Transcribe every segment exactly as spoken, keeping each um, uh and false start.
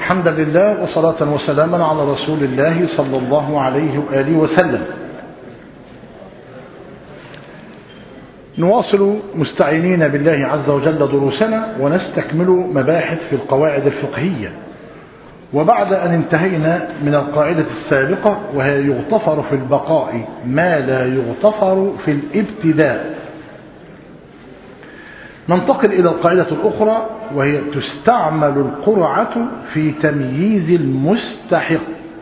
حمدا لله وصلاة وسلاما على رسول الله صلى الله عليه وآله وسلم. نواصل مستعينين بالله عز وجل دروسنا ونستكمل مباحث في القواعد الفقهية. وبعد أن انتهينا من القاعدة السابقة وهي يغتفر في البقاء ما لا يغتفر في الابتداء، ننتقل إلى القاعدة الأخرى وهي تستعمل القرعة في تمييز المستحق.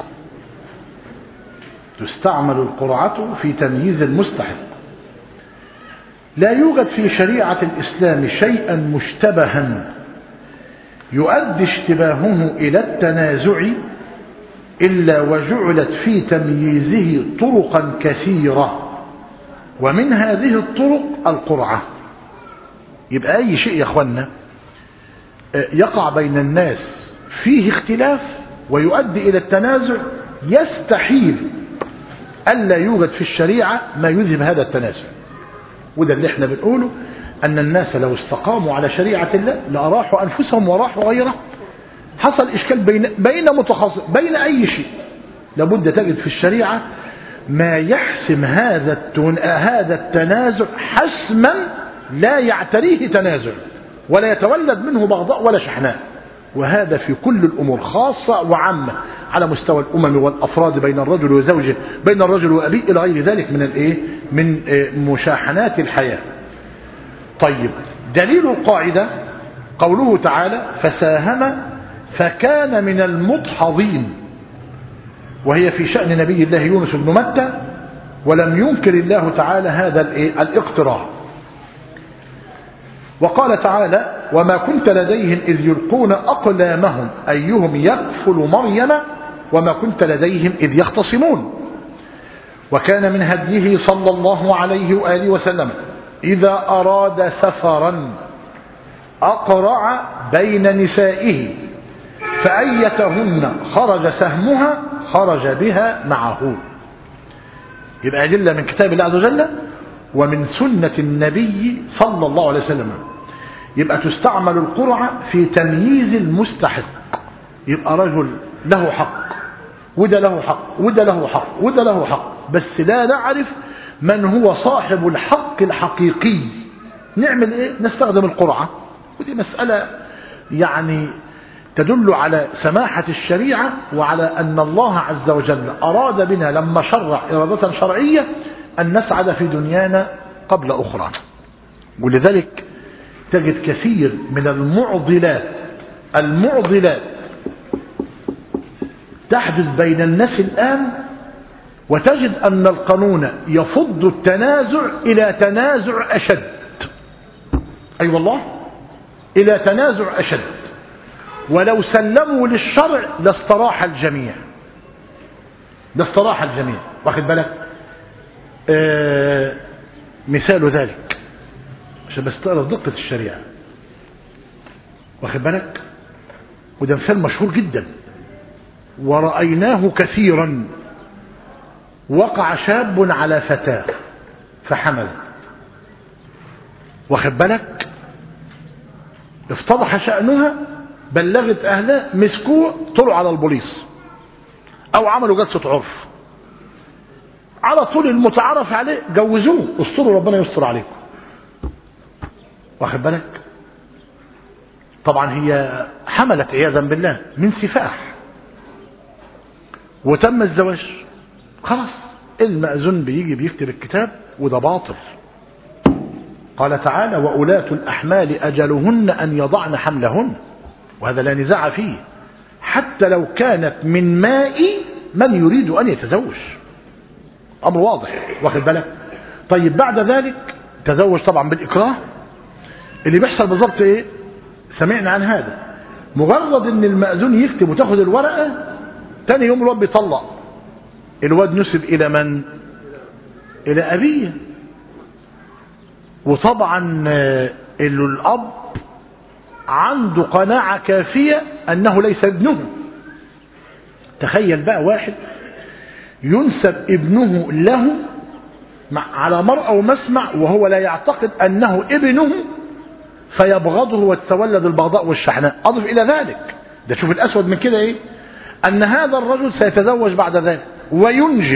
تستعمل القرعة في تمييز المستحق. لا يوجد في شريعة الإسلام شيئا مشتبها يؤدي اشتباهه إلى التنازع إلا وجعلت في تمييزه طرقا كثيرة، ومن هذه الطرق القرعة. يبقى أي شيء يا أخوانا يقع بين الناس فيه اختلاف ويؤدي إلى التنازع يستحيل ألا يوجد في الشريعة ما يذهب هذا التنازع. وده اللي احنا بنقوله، أن الناس لو استقاموا على شريعة الله لأراحوا أنفسهم وراحوا غيره. حصل إشكال بين بين متخاصم بين أي شيء، لابد تجد في الشريعة ما يحسم هذا هذا التنازع حسما لا يعتريه تنازع ولا يتولد منه بغضاء ولا شحناء. وهذا في كل الأمور خاصة وعامة، على مستوى الأمم والأفراد، بين الرجل وزوجه، بين الرجل وأبيه، إلى غير ذلك من الإيه من مشاحنات الحياة. طيب، دليل القاعدة قوله تعالى فساهم فكان من المدحضين، وهي في شأن نبي الله يونس بن متى، ولم ينكر الله تعالى هذا الاقتراح. وقال تعالى وما كنت لديهم إذ يلقون أقلامهم أيهم يكفل مريم وما كنت لديهم إذ يختصمون. وكان من هديه صلى الله عليه وآله وسلم إذا أراد سفرا أقرع بين نسائه فأيتهن خرج سهمها خرج بها معه. يبقى أدلة من كتاب الله عز وجل ومن سنة النبي صلى الله عليه وسلم. يبقى تستعمل القرعة في تمييز المستحق. يبقى رجل له حق وده له حق وده له حق وده له حق، بس لا نعرف من هو صاحب الحق الحقيقي. نعمل ايه؟ نستخدم القرعة. ودي مسألة يعني تدل على سماحة الشريعة وعلى أن الله عز وجل أراد بنا لما شرع إرادة شرعية أن نسعد في دنيانا قبل أخرى. ولذلك تجد كثير من المعضلات المعضلات تحدث بين الناس الآن، وتجد أن القانون يفض التنازع إلى تنازع أشد. أي أيوة والله، إلى تنازع أشد. ولو سلموا للشرع لاستراح الجميع لاستراح الجميع واخد بالك؟ آه مثال ذلك عشان بس تعرف دقة الشريعة، واخد بالك؟ وده مثال مشهور جدا ورأيناه كثيرا. وقع شاب على فتاة فحمل، واخد بالك؟ افتضح شأنها، بلغت أهلها، مسكوه، طلعوا على البوليس أو عملوا جلسة عرف. على طول المتعارف عليه جوزوه، استروا ربنا يستر عليكم، واخد بالك؟ طبعا هي حملت عياذا بالله من سفاح وتم الزواج. خلاص المأذون بيجي بيكتب الكتاب وده باطل. قال تعالى وأولاة الأحمال أجلهن أن يضعن حملهن، وهذا لا نزاع فيه حتى لو كانت من ماء من يريد أن يتزوج. أمر واضح، واخد بالك؟ طيب بعد ذلك تزوج طبعا بالإكراه. اللي بيحصل بالضبط إيه؟ سمعنا عن هذا. مجرد ان المأذون يكتب وتاخد الورقة، تاني يوم الواد بيطلق. الواد نسب إلى من؟ إلى أبيه. وطبعا الأب عنده قناعة كافية أنه ليس ابنه. تخيل بقى واحد ينسب ابنه له على مرأى ومسمع وهو لا يعتقد أنه ابنه، فيبغضه وتتولد البغضاء والشحناء. أضف إلى ذلك ده شوف الأسود من كده إيه، أن هذا الرجل سيتزوج بعد ذلك وينجب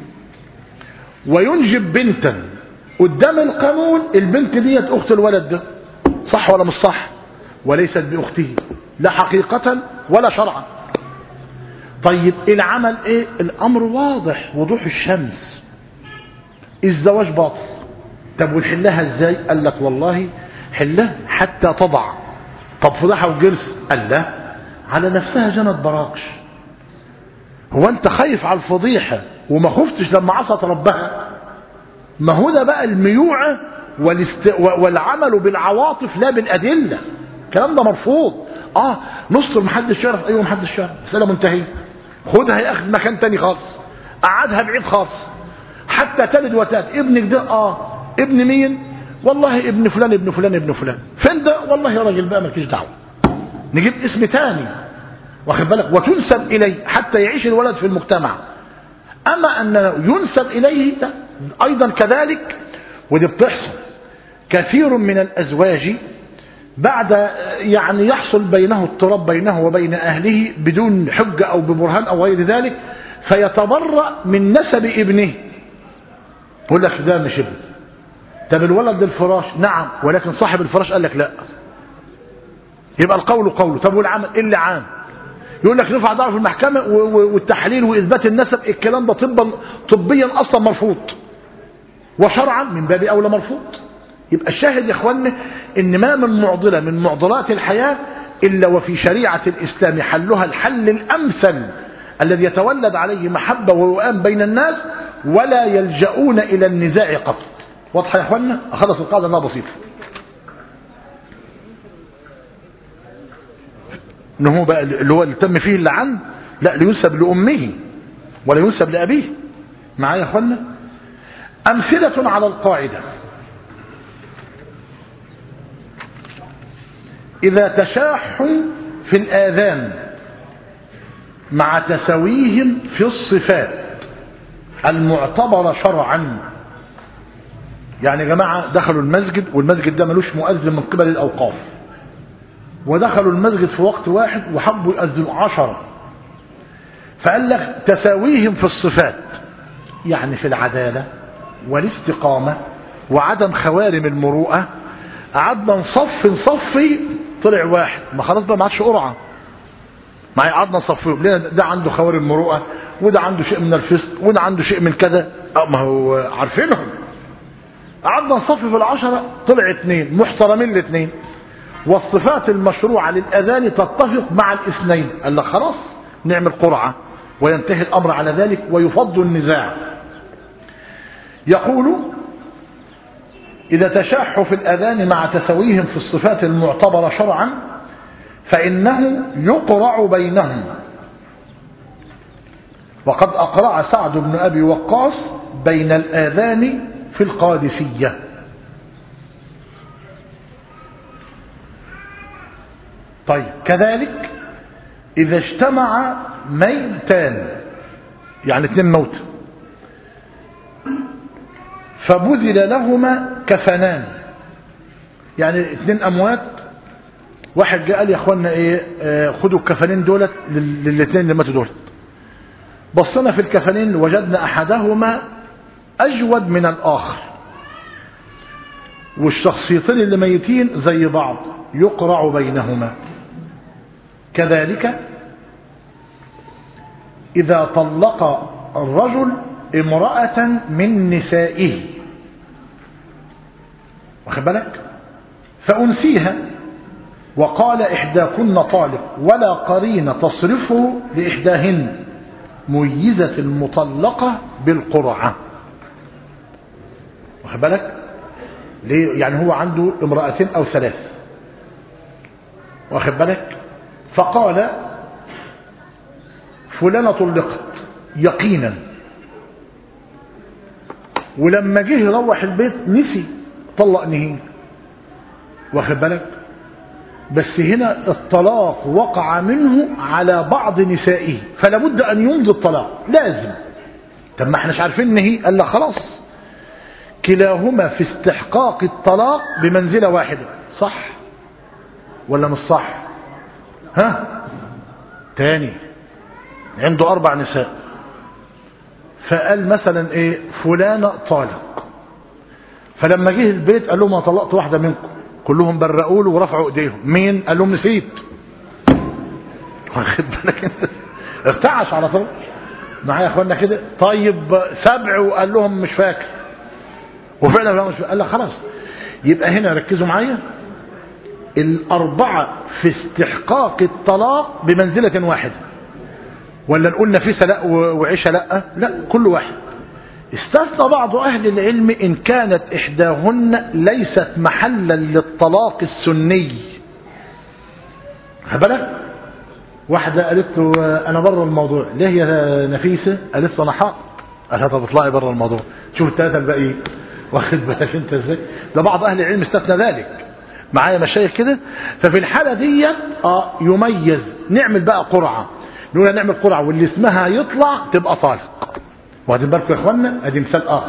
وينجب بنتا قدام القانون، البنت ديت أخت الولد ده، صح ولا مش صح؟ وليست بأخته لا حقيقة ولا شرعا. طيب العمل ايه؟ الامر واضح وضوح الشمس، الزواج باطل. طب ونحلها ازاي؟ قال لك والله حلها حتى تضع. طب فضحها وجرس؟ قال لا، على نفسها جنت براقش. هو انت خايف على الفضيحة وما خفتش لما عصت ربها؟ ما هو ده بقى الميوعة والاست... والعمل بالعواطف لا بالأدلة. الكلام ده مرفوض. اه نصر محدش يعرف، ايوه محدش يعرف، مسألة منتهية. خدها ياخد مكان تاني خالص، قعدها بعيد خالص حتى تلد وتات. ابنك ده اه ابن مين؟ والله ابن فلان ابن فلان ابن فلان. فين ده؟ والله يا راجل بقى مالكيش دعوه، نجيب اسم تاني، واخد بالك، وتنسب اليه حتى يعيش الولد في المجتمع. اما ان ينسب اليه ده ايضا كذلك، ودي بتحصل. كثير من الازواج بعد يعني يحصل بينه اضطراب بينه وبين أهله بدون حجة أو ببرهان أو غير ذلك، فيتبرأ من نسب ابنه. يقول لك ده مش ابن. طب الولد الفراش، نعم، ولكن صاحب الفراش قال لك لا، يبقى القول قوله. طب والعمل اللي عام، يقول لك رفع دعوة في المحكمة والتحليل وإثبات النسب، الكلام ده طبا طبيا أصلا مرفوض، وشرعا من باب أولى مرفوض. يبقى الشاهد يا اخواننا ان ما من معضلة من معضلات الحياة الا وفي شريعة الاسلام حلها الحل الامثل الذي يتولد عليه محبة ووئام بين الناس، ولا يلجؤون الى النزاع قط. واضحة يا اخواننا؟ اخلص القاعدة انها بسيطة. ان هو بقى اللي هو اللي تم فيه اللعن لا لينسب لامه ولا ينسب لابيه. معايا يا اخواننا؟ امثلة على القاعدة: إذا تشاحوا في الآذان مع تساويهم في الصفات المعتبرة شرعا. يعني يا جماعة دخلوا المسجد والمسجد ده ملوش مؤذن من قبل الأوقاف، ودخلوا المسجد في وقت واحد وحبوا يؤذنوا عشرة، فقال لك تساويهم في الصفات، يعني في العدالة والاستقامة وعدم خوارم المروءة. قعدنا نصف نصفي طلع واحد، ما خلاص بقى ما عادش قرعه، ما قعدنا نصفيهم ليه؟ ده عنده خوارم المروءه، وده عنده شيء من الفسق، وده عنده شيء من كذا، ما هو عارفينهم. قعدنا نصفي في العشره طلع اثنين محترمين الاثنين، والصفات المشروعه للاذان تتفق مع الاثنين. قال لك خلاص نعمل قرعه وينتهي الامر على ذلك ويفض النزاع. يقول: إذا تشاحوا في الأذان مع تساويهم في الصفات المعتبرة شرعا فإنه يقرع بينهم. وقد أقرع سعد بن أبي وقاص بين الآذان في القادسية. طيب كذلك إذا اجتمع ميتان، يعني اثنين موت، فبذل لهما كفنان، يعني اثنين اموات، واحد جاء قال يا اخوانا ايه آه خدوا الكفنين دولت للاثنين اللي ماتوا دولت. بصينا في الكفنين وجدنا احدهما اجود من الاخر، والشخصيتين اللي ميتين زي بعض، يقرع بينهما. كذلك اذا طلق الرجل امرأة من نسائه، واخد بالك، فأنسيها وقال إحداكن طالق ولا قرين تصرفه لإحداهن، ميزة المطلقة بالقرعة. واخد بالك ليه؟ يعني هو عنده امرأتين أو ثلاث، واخد بالك، فقال فلانة طلقت يقينا، ولما جه يروح البيت نسي طلق نهين، واخد بالك، بس هنا الطلاق وقع منه على بعض نسائه، فلا بد ان يمضي الطلاق لازم. طب ما احناش عارفين نهي، قال لا خلاص كلاهما في استحقاق الطلاق بمنزلة واحدة، صح ولا مش صح؟ ها تاني عنده أربع نساء، فقال مثلا إيه فلانة طالق، فلما جه البيت قال لهم أنا طلقت واحدة منكم، كلهم برقوا له ورفعوا ايديهم. مين؟ قال لهم نسيت. واخد بالك انت؟ ارتعش على طول معايا يا اخوانا كده. طيب سبع وقال لهم مش فاكر، وفعلا مش فاكر. قال لك خلاص. يبقى هنا ركزوا معايا، الأربعة في استحقاق الطلاق بمنزلة واحدة، ولا نقول نفيسة لا وعيشة لا؟ لا، كل واحد. استثنى بعض أهل العلم إن كانت إحداهن ليست محلا للطلاق السني. بالك واحدة قالت له أنا بره الموضوع. ليه يا نفيسة؟ قالت له أنا حاق. قالت له تطلعي بره الموضوع. شوف الثلاثة الباقيين. واخد بالك أنت إزاي؟ ده بعض أهل العلم استثنى ذلك. معايا مشايخ كده. ففي الحالة دي آه يميز، نعمل بقى قرعة، نقول نعمل قرعة واللي اسمها يطلع تبقى طالق. واخدين بالكم يا اخوانا؟ ادي مثال اخر.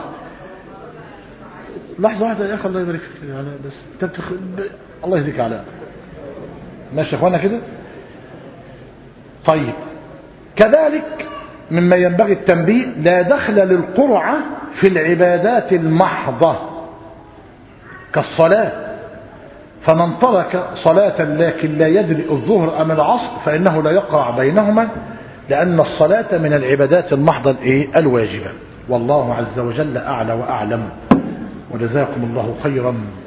لحظه واحده يا اخي الله يبارك فيك يعني، بس انت بتخ... الله يهديك على ماشي يا اخوانا كده. طيب كذلك مما ينبغي التنبيه، لا دخل للقرعه في العبادات المحضه كالصلاه، فمن ترك صلاه لكن لا يدري الظهر ام العصر فانه لا يقرع بينهما، لأن الصلاة من العبادات المحضة الإيه؟ الواجبة. والله عز وجل أعلى وأعلم، وجزاكم الله خيرا.